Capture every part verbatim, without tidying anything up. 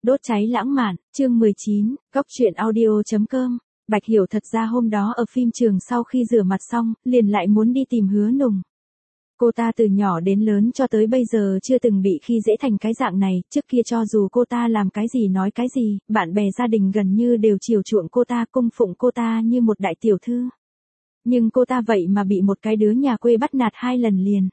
Đốt cháy lãng mạn, chương mười chín, góc truyện audio.com. Bạch Hiểu thật ra hôm đó ở phim trường sau khi rửa mặt xong, liền lại muốn đi tìm Hứa Nùng. Cô ta từ nhỏ đến lớn cho tới bây giờ chưa từng bị khi dễ thành cái dạng này, trước kia cho dù cô ta làm cái gì nói cái gì, bạn bè gia đình gần như đều chiều chuộng cô ta, cung phụng cô ta như một đại tiểu thư. Nhưng cô ta vậy mà bị một cái đứa nhà quê bắt nạt hai lần liền.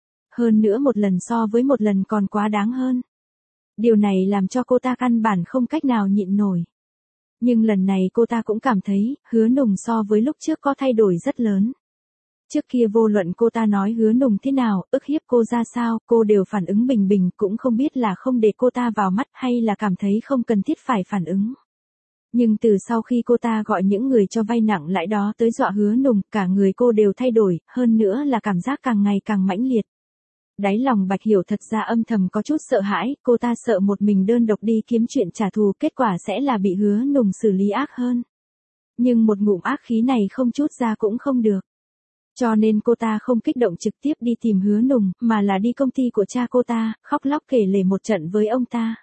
Hơn nữa một lần so với một lần còn quá đáng hơn. Điều này làm cho cô ta căn bản không cách nào nhịn nổi. Nhưng lần này cô ta cũng cảm thấy, Hứa Nùng so với lúc trước có thay đổi rất lớn. Trước kia vô luận cô ta nói Hứa Nùng thế nào, ức hiếp cô ra sao, cô đều phản ứng bình bình, cũng không biết là không để cô ta vào mắt hay là cảm thấy không cần thiết phải phản ứng. Nhưng từ sau khi cô ta gọi những người cho vay nặng lãi đó tới dọa Hứa Nùng, cả người cô đều thay đổi, hơn nữa là cảm giác càng ngày càng mãnh liệt. Đáy lòng Bạch Hiểu thật ra âm thầm có chút sợ hãi, cô ta sợ một mình đơn độc đi kiếm chuyện trả thù, kết quả sẽ là bị Hứa Nùng xử lý ác hơn. Nhưng một ngụm ác khí này không chút ra cũng không được. Cho nên cô ta không kích động trực tiếp đi tìm Hứa Nùng, mà là đi công ty của cha cô ta, khóc lóc kể lể một trận với ông ta.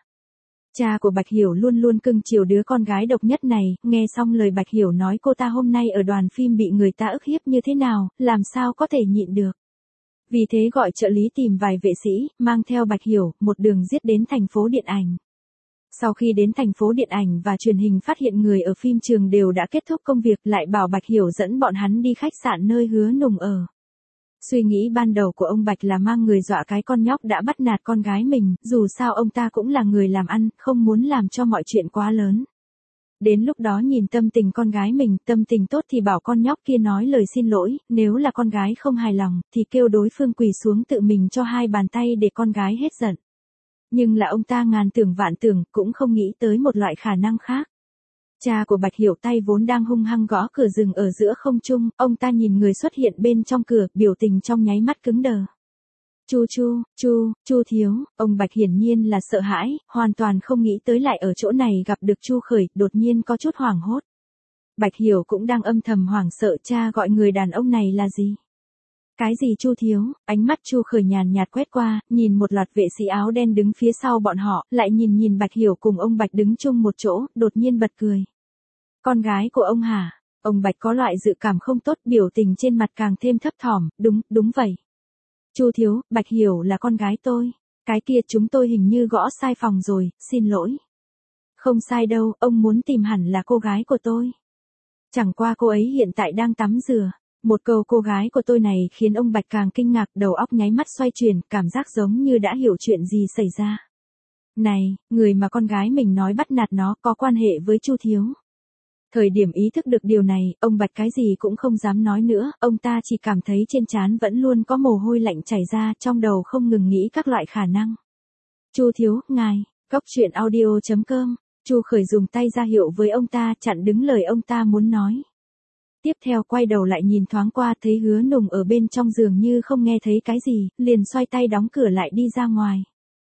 Cha của Bạch Hiểu luôn luôn cưng chiều đứa con gái độc nhất này, nghe xong lời Bạch Hiểu nói cô ta hôm nay ở đoàn phim bị người ta ức hiếp như thế nào, làm sao có thể nhịn được. Vì thế gọi trợ lý tìm vài vệ sĩ, mang theo Bạch Hiểu, một đường giết đến thành phố điện ảnh. Sau khi đến thành phố điện ảnh và truyền hình phát hiện người ở phim trường đều đã kết thúc công việc, lại bảo Bạch Hiểu dẫn bọn hắn đi khách sạn nơi Hứa Nùng ở. Suy nghĩ ban đầu của ông Bạch là mang người dọa cái con nhóc đã bắt nạt con gái mình, dù sao ông ta cũng là người làm ăn, không muốn làm cho mọi chuyện quá lớn. Đến lúc đó nhìn tâm tình con gái mình, tâm tình tốt thì bảo con nhóc kia nói lời xin lỗi, nếu là con gái không hài lòng, thì kêu đối phương quỳ xuống tự mình cho hai bàn tay để con gái hết giận. Nhưng là ông ta ngàn tưởng vạn tưởng, cũng không nghĩ tới một loại khả năng khác. Cha của Bạch Hiểu tay vốn đang hung hăng gõ cửa dừng ở giữa không trung, ông ta nhìn người xuất hiện bên trong cửa, biểu tình trong nháy mắt cứng đờ. Chu Chu, Chu, Chu thiếu, ông Bạch hiển nhiên là sợ hãi, hoàn toàn không nghĩ tới lại ở chỗ này gặp được Chu Khởi, đột nhiên có chút hoảng hốt. Bạch Hiểu cũng đang âm thầm hoảng sợ, cha gọi người đàn ông này là gì? Cái gì Chu thiếu? Ánh mắt Chu Khởi nhàn nhạt quét qua, nhìn một loạt vệ sĩ áo đen đứng phía sau bọn họ, lại nhìn nhìn Bạch Hiểu cùng ông Bạch đứng chung một chỗ, đột nhiên bật cười. Con gái của ông hả? Ông Bạch có loại dự cảm không tốt, biểu tình trên mặt càng thêm thấp thỏm, đúng, đúng vậy. Chu thiếu, Bạch Hiểu là con gái tôi. Cái kia chúng tôi hình như gõ sai phòng rồi, xin lỗi. Không sai đâu, ông muốn tìm hẳn là cô gái của tôi. Chẳng qua cô ấy hiện tại đang tắm rửa. Một câu cô gái của tôi này khiến ông Bạch càng kinh ngạc, đầu óc nháy mắt xoay chuyển, cảm giác giống như đã hiểu chuyện gì xảy ra. Này, người mà con gái mình nói bắt nạt nó có quan hệ với Chu thiếu. Thời điểm ý thức được điều này, ông Bạch cái gì cũng không dám nói nữa, ông ta chỉ cảm thấy trên trán vẫn luôn có mồ hôi lạnh chảy ra, trong đầu không ngừng nghĩ các loại khả năng. Chu thiếu, ngài, góc truyện audio.com, Chu Khởi dùng tay ra hiệu với ông ta, chặn đứng lời ông ta muốn nói. Tiếp theo quay đầu lại nhìn thoáng qua, thấy Hứa Nùng ở bên trong giường như không nghe thấy cái gì, liền xoay tay đóng cửa lại đi ra ngoài.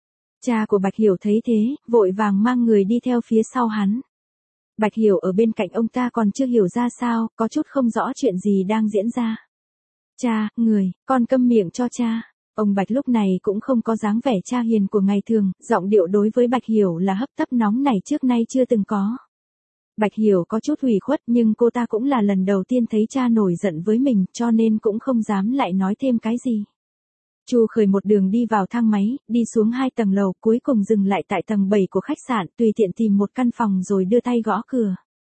Cha của Bạch Hiểu thấy thế, vội vàng mang người đi theo phía sau hắn. Bạch Hiểu ở bên cạnh ông ta còn chưa hiểu ra sao, có chút không rõ chuyện gì đang diễn ra. Cha, người, con câm miệng cho cha. Ông Bạch lúc này cũng không có dáng vẻ cha hiền của ngày thường, giọng điệu đối với Bạch Hiểu là hấp tấp nóng nảy trước nay chưa từng có. Bạch Hiểu có chút ủy khuất, nhưng cô ta cũng là lần đầu tiên thấy cha nổi giận với mình, cho nên cũng không dám lại nói thêm cái gì. Chu Khởi một đường đi vào thang máy, đi xuống hai tầng lầu, cuối cùng dừng lại tại tầng bảy của khách sạn, tùy tiện tìm một căn phòng rồi đưa tay gõ cửa.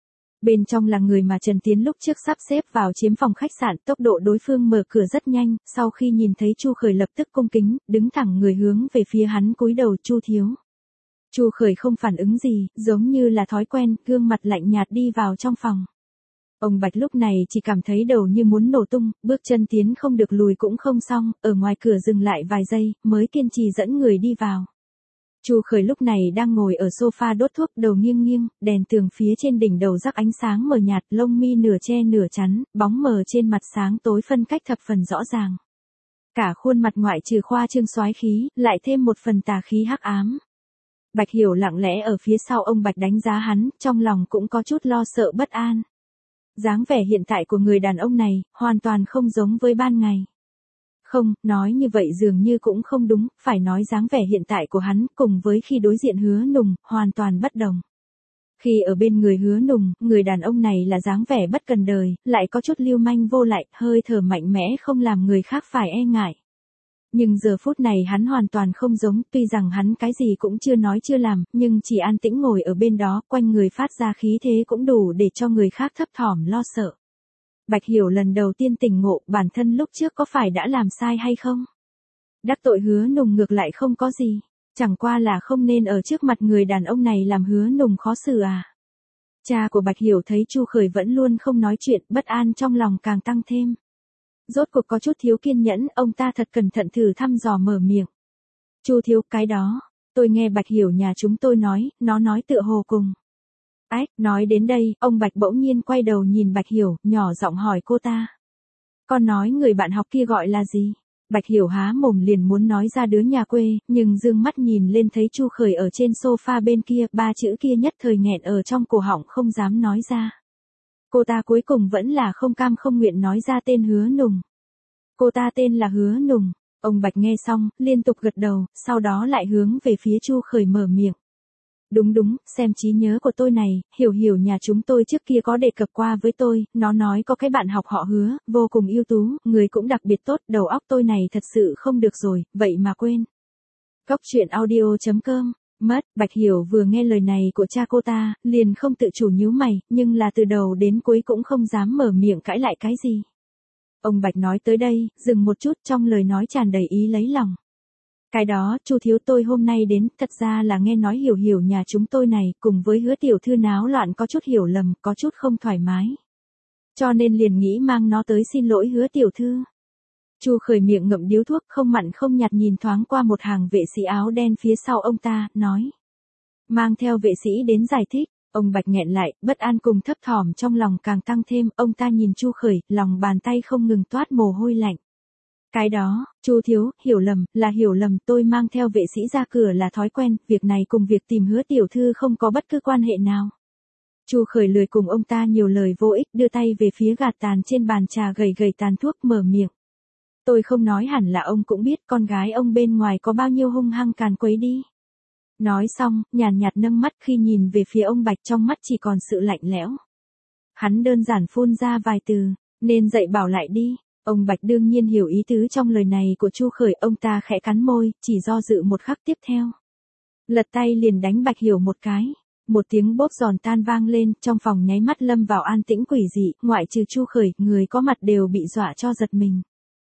Bên trong là người mà Trần Tiến lúc trước sắp xếp vào chiếm phòng khách sạn, tốc độ đối phương mở cửa rất nhanh, sau khi nhìn thấy Chu Khởi lập tức cung kính, đứng thẳng người hướng về phía hắn cúi đầu, Chu thiếu. Chu Khởi không phản ứng gì, giống như là thói quen, gương mặt lạnh nhạt đi vào trong phòng. Ông Bạch lúc này chỉ cảm thấy đầu như muốn nổ tung, bước chân tiến không được lùi cũng không xong, ở ngoài cửa dừng lại vài giây, mới kiên trì dẫn người đi vào. Chu Khởi lúc này đang ngồi ở sofa đốt thuốc, đầu nghiêng nghiêng, đèn tường phía trên đỉnh đầu rắc ánh sáng mờ nhạt, lông mi nửa che nửa chắn, bóng mờ trên mặt sáng tối phân cách thập phần rõ ràng. Cả khuôn mặt ngoại trừ khoa trương soái khí, lại thêm một phần tà khí hắc ám. Bạch Hiểu lặng lẽ ở phía sau ông Bạch đánh giá hắn, trong lòng cũng có chút lo sợ bất an. Dáng vẻ hiện tại của người đàn ông này, hoàn toàn không giống với ban ngày. Không, nói như vậy dường như cũng không đúng, phải nói dáng vẻ hiện tại của hắn cùng với khi đối diện Hứa Nùng, hoàn toàn bất đồng. Khi ở bên người Hứa Nùng, người đàn ông này là dáng vẻ bất cần đời, lại có chút lưu manh vô lại, hơi thở mạnh mẽ không làm người khác phải e ngại. Nhưng giờ phút này hắn hoàn toàn không giống, tuy rằng hắn cái gì cũng chưa nói chưa làm, nhưng chỉ an tĩnh ngồi ở bên đó, quanh người phát ra khí thế cũng đủ để cho người khác thấp thỏm lo sợ. Bạch Hiểu lần đầu tiên tỉnh ngộ, bản thân lúc trước có phải đã làm sai hay không? Đắc tội Hứa Nùng ngược lại không có gì, chẳng qua là không nên ở trước mặt người đàn ông này làm Hứa Nùng khó xử à. Cha của Bạch Hiểu thấy Chu Khởi vẫn luôn không nói chuyện, bất an trong lòng càng tăng thêm. Rốt cuộc có chút thiếu kiên nhẫn, ông ta thật cẩn thận thử thăm dò mở miệng. Chu thiếu, cái đó, tôi nghe Bạch Hiểu nhà chúng tôi nói, nó nói tựa hồ cùng. Ách, nói đến đây, ông Bạch bỗng nhiên quay đầu nhìn Bạch Hiểu, nhỏ giọng hỏi cô ta. Con nói người bạn học kia gọi là gì? Bạch Hiểu há mồm liền muốn nói ra đứa nhà quê, nhưng dương mắt nhìn lên thấy Chu Khởi ở trên sofa bên kia, ba chữ kia nhất thời nghẹn ở trong cổ họng không dám nói ra. Cô ta cuối cùng vẫn là không cam không nguyện nói ra tên Hứa Nùng. Cô ta tên là Hứa Nùng. Ông Bạch nghe xong, liên tục gật đầu, sau đó lại hướng về phía Chu Khởi mở miệng. Đúng đúng, xem trí nhớ của tôi này, Hiểu Hiểu nhà chúng tôi trước kia có đề cập qua với tôi, nó nói có cái bạn học họ Hứa, vô cùng ưu tú, người cũng đặc biệt tốt, đầu óc tôi này thật sự không được rồi, vậy mà quên. Góc truyện audio chấm com, mất, Bạch Hiểu vừa nghe lời này của cha cô ta, liền không tự chủ nhíu mày, nhưng là từ đầu đến cuối cũng không dám mở miệng cãi lại cái gì. Ông Bạch nói tới đây, dừng một chút trong lời nói tràn đầy ý lấy lòng. Cái đó, Chu thiếu tôi hôm nay đến, thật ra là nghe nói Hiểu Hiểu nhà chúng tôi này, cùng với Hứa tiểu thư náo loạn có chút hiểu lầm, có chút không thoải mái. Cho nên liền nghĩ mang nó tới xin lỗi Hứa tiểu thư. Chu Khởi miệng ngậm điếu thuốc không mặn không nhạt nhìn thoáng qua một hàng vệ sĩ áo đen phía sau ông ta, nói. Mang theo vệ sĩ đến giải thích, ông Bạch nghẹn lại, bất an cùng thấp thỏm trong lòng càng tăng thêm, ông ta nhìn Chu Khởi, lòng bàn tay không ngừng toát mồ hôi lạnh. Cái đó, Chu thiếu, hiểu lầm, là hiểu lầm, tôi mang theo vệ sĩ ra cửa là thói quen, việc này cùng việc tìm Hứa tiểu thư không có bất cứ quan hệ nào. Chu Khởi lười cùng ông ta nhiều lời vô ích, đưa tay về phía gạt tàn trên bàn trà gầy gầy tàn thuốc mở miệng. Tôi không nói hẳn là ông cũng biết con gái ông bên ngoài có bao nhiêu hung hăng càn quấy đi. Nói xong, nhàn nhạt nâng mắt khi nhìn về phía ông Bạch trong mắt chỉ còn sự lạnh lẽo. Hắn đơn giản phun ra vài từ, nên dạy bảo lại đi. Ông Bạch đương nhiên hiểu ý tứ trong lời này của Chu Khởi, ông ta khẽ cắn môi, chỉ do dự một khắc tiếp theo. Lật tay liền đánh Bạch Hiểu một cái. Một tiếng bốp giòn tan vang lên, trong phòng nháy mắt lâm vào an tĩnh quỷ dị, ngoại trừ Chu Khởi, người có mặt đều bị dọa cho giật mình.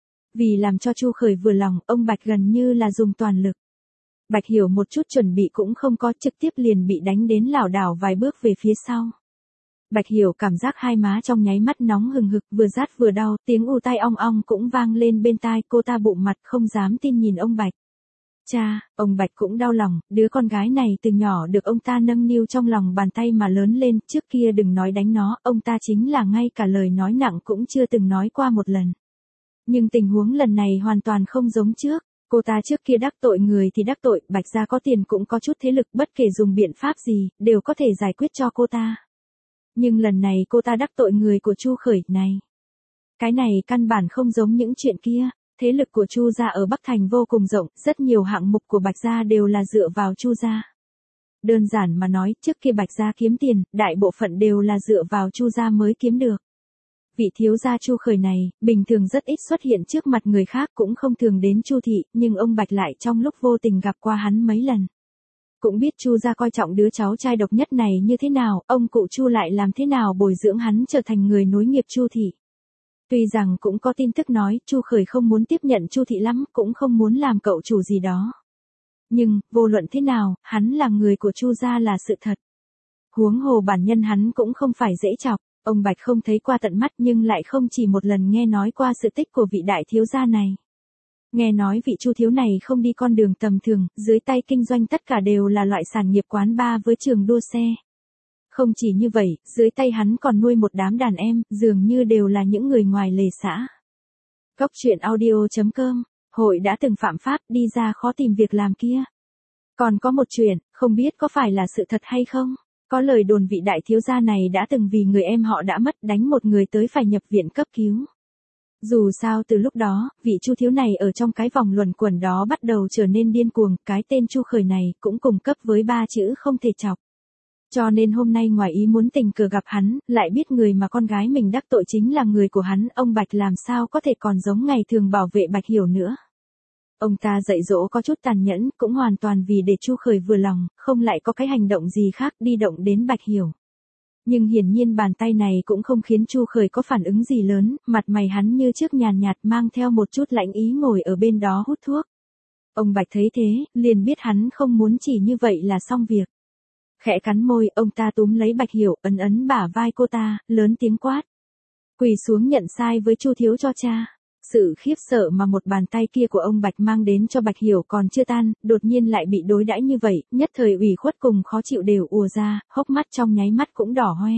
Vì làm cho Chu Khởi vừa lòng, ông Bạch gần như là dùng toàn lực. Bạch Hiểu một chút chuẩn bị cũng không có, trực tiếp liền bị đánh đến lảo đảo vài bước về phía sau. Bạch Hiểu cảm giác hai má trong nháy mắt nóng hừng hực, vừa rát vừa đau, tiếng ù tai ong ong cũng vang lên bên tai, cô ta bụng mặt không dám tin nhìn ông Bạch. Cha, ông Bạch cũng đau lòng, đứa con gái này từ nhỏ được ông ta nâng niu trong lòng bàn tay mà lớn lên, trước kia đừng nói đánh nó, ông ta chính là ngay cả lời nói nặng cũng chưa từng nói qua một lần. Nhưng tình huống lần này hoàn toàn không giống trước. Cô ta trước kia đắc tội người thì đắc tội, Bạch gia có tiền cũng có chút thế lực, bất kể dùng biện pháp gì, đều có thể giải quyết cho cô ta. Nhưng lần này cô ta đắc tội người của Chu Khởi này. Cái này căn bản không giống những chuyện kia, thế lực của Chu gia ở Bắc Thành vô cùng rộng, rất nhiều hạng mục của Bạch gia đều là dựa vào Chu gia. Đơn giản mà nói, trước kia Bạch gia kiếm tiền, đại bộ phận đều là dựa vào Chu gia mới kiếm được. Vị thiếu gia Chu Khởi này, bình thường rất ít xuất hiện trước mặt người khác, cũng không thường đến Chu thị, nhưng ông Bạch lại trong lúc vô tình gặp qua hắn mấy lần. Cũng biết Chu gia coi trọng đứa cháu trai độc nhất này như thế nào, ông cụ Chu lại làm thế nào bồi dưỡng hắn trở thành người nối nghiệp Chu thị. Tuy rằng cũng có tin tức nói Chu Khởi không muốn tiếp nhận Chu thị lắm, cũng không muốn làm cậu chủ gì đó. Nhưng, vô luận thế nào, hắn là người của Chu gia là sự thật. Huống hồ bản nhân hắn cũng không phải dễ chọc. Ông Bạch không thấy qua tận mắt nhưng lại không chỉ một lần nghe nói qua sự tích của vị đại thiếu gia này. Nghe nói vị Chu thiếu này không đi con đường tầm thường, dưới tay kinh doanh tất cả đều là loại sản nghiệp quán bar với trường đua xe. Không chỉ như vậy, dưới tay hắn còn nuôi một đám đàn em, dường như đều là những người ngoài lề xã. Góc truyện audio chấm com, hội đã từng phạm pháp đi ra khó tìm việc làm kia. Còn có một chuyện, không biết có phải là sự thật hay không? Có lời đồn vị đại thiếu gia này đã từng vì người em họ đã mất đánh một người tới phải nhập viện cấp cứu. Dù sao từ lúc đó, vị Chu thiếu này ở trong cái vòng luẩn quẩn đó bắt đầu trở nên điên cuồng, cái tên Chu Khởi này cũng cùng cấp với ba chữ không thể chọc. Cho nên hôm nay ngoài ý muốn tình cờ gặp hắn, lại biết người mà con gái mình đắc tội chính là người của hắn, ông Bạch làm sao có thể còn giống ngày thường bảo vệ Bạch Hiểu nữa. Ông ta dạy dỗ có chút tàn nhẫn, cũng hoàn toàn vì để Chu Khởi vừa lòng, không lại có cái hành động gì khác đi động đến Bạch Hiểu. Nhưng hiển nhiên bàn tay này cũng không khiến Chu Khởi có phản ứng gì lớn, mặt mày hắn như trước nhàn nhạt mang theo một chút lãnh ý ngồi ở bên đó hút thuốc. Ông Bạch thấy thế, liền biết hắn không muốn chỉ như vậy là xong việc. Khẽ cắn môi, ông ta túm lấy Bạch Hiểu, ấn ấn bả vai cô ta, lớn tiếng quát. Quỳ xuống nhận sai với Chu thiếu cho cha. Sự khiếp sợ mà một bàn tay kia của ông Bạch mang đến cho Bạch Hiểu còn chưa tan, đột nhiên lại bị đối đãi như vậy, nhất thời ủy khuất cùng khó chịu đều ùa ra, hốc mắt trong nháy mắt cũng đỏ hoe.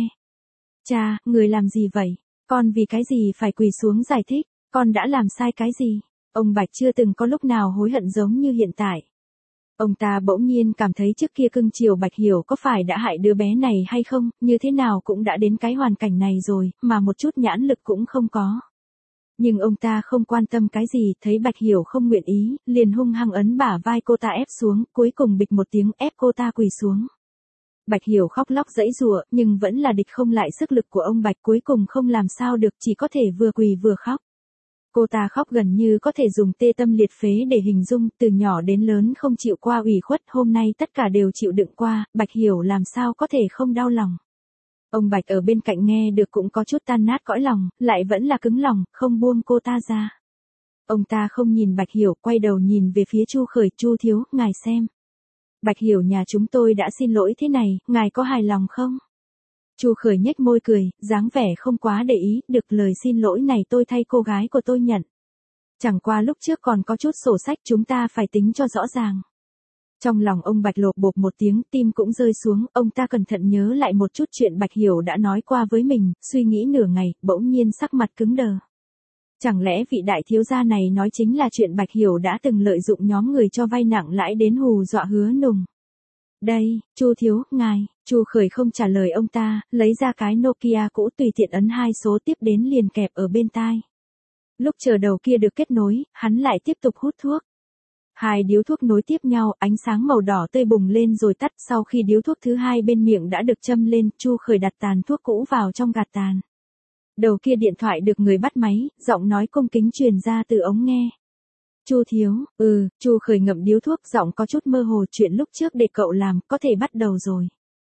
Cha, người làm gì vậy? Con vì cái gì phải quỳ xuống giải thích? Con đã làm sai cái gì? Ông Bạch chưa từng có lúc nào hối hận giống như hiện tại. Ông ta bỗng nhiên cảm thấy trước kia cưng chiều Bạch Hiểu có phải đã hại đứa bé này hay không, như thế nào cũng đã đến cái hoàn cảnh này rồi, mà một chút nhãn lực cũng không có. Nhưng ông ta không quan tâm cái gì, thấy Bạch Hiểu không nguyện ý, liền hung hăng ấn bả vai cô ta ép xuống, cuối cùng bịch một tiếng ép cô ta quỳ xuống. Bạch Hiểu khóc lóc giãy giụa, nhưng vẫn là địch không lại sức lực của ông Bạch, cuối cùng không làm sao được, chỉ có thể vừa quỳ vừa khóc. Cô ta khóc gần như có thể dùng tê tâm liệt phế để hình dung, từ nhỏ đến lớn không chịu qua ủy khuất, hôm nay tất cả đều chịu đựng qua, Bạch Hiểu làm sao có thể không đau lòng. Ông Bạch ở bên cạnh nghe được cũng có chút tan nát cõi lòng, lại vẫn là cứng lòng, không buông cô ta ra. Ông ta không nhìn Bạch Hiểu, quay đầu nhìn về phía Chu Khởi, Chu thiếu, ngài xem. Bạch Hiểu nhà chúng tôi đã xin lỗi thế này, ngài có hài lòng không? Chu Khởi nhếch môi cười, dáng vẻ không quá để ý, được lời xin lỗi này tôi thay cô gái của tôi nhận. Chẳng qua lúc trước còn có chút sổ sách chúng ta phải tính cho rõ ràng. Trong lòng ông Bạch lộp bộp một tiếng, tim cũng rơi xuống, ông ta cẩn thận nhớ lại một chút chuyện Bạch Hiểu đã nói qua với mình, suy nghĩ nửa ngày, bỗng nhiên sắc mặt cứng đờ. Chẳng lẽ vị đại thiếu gia này nói chính là chuyện Bạch Hiểu đã từng lợi dụng nhóm người cho vay nặng lãi đến hù dọa Hứa Nùng. Đây, Chu thiếu, ngài, Chu Khởi không trả lời ông ta, lấy ra cái Nokia cũ tùy tiện ấn hai số tiếp đến liền kẹp ở bên tai. Lúc chờ đầu kia được kết nối, hắn lại tiếp tục hút thuốc. Hai điếu thuốc nối tiếp nhau, ánh sáng màu đỏ tươi bùng lên rồi tắt, sau khi điếu thuốc thứ hai bên miệng đã được châm lên, Chu Khởi đặt tàn thuốc cũ vào trong gạt tàn. Đầu kia điện thoại được người bắt máy, giọng nói cung kính truyền ra từ ống nghe. Chu thiếu, ừ, Chu Khởi ngậm điếu thuốc, giọng có chút mơ hồ, chuyện lúc trước để cậu làm, có thể bắt đầu rồi.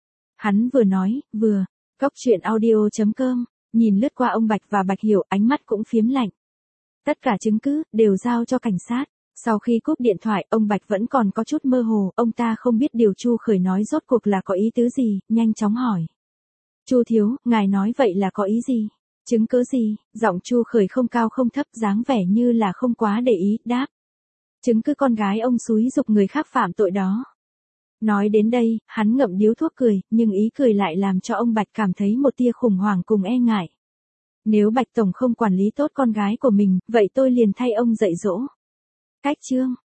Hắn vừa nói, vừa, Cóc truyện audio chấm com, nhìn lướt qua ông Bạch và Bạch Hiểu, ánh mắt cũng phiếm lạnh. Tất cả chứng cứ, đều giao cho cảnh sát. Sau khi cúp điện thoại, ông Bạch vẫn còn có chút mơ hồ, ông ta không biết điều Chu Khởi nói rốt cuộc là có ý tứ gì, nhanh chóng hỏi. Chu thiếu, ngài nói vậy là có ý gì? Chứng cứ gì? Giọng Chu Khởi không cao không thấp, dáng vẻ như là không quá để ý, đáp. Chứng cứ con gái ông xúi giục người khác phạm tội đó. Nói đến đây, hắn ngậm điếu thuốc cười, nhưng ý cười lại làm cho ông Bạch cảm thấy một tia khủng hoảng cùng e ngại. Nếu Bạch Tổng không quản lý tốt con gái của mình, vậy tôi liền thay ông dạy dỗ. Cách chương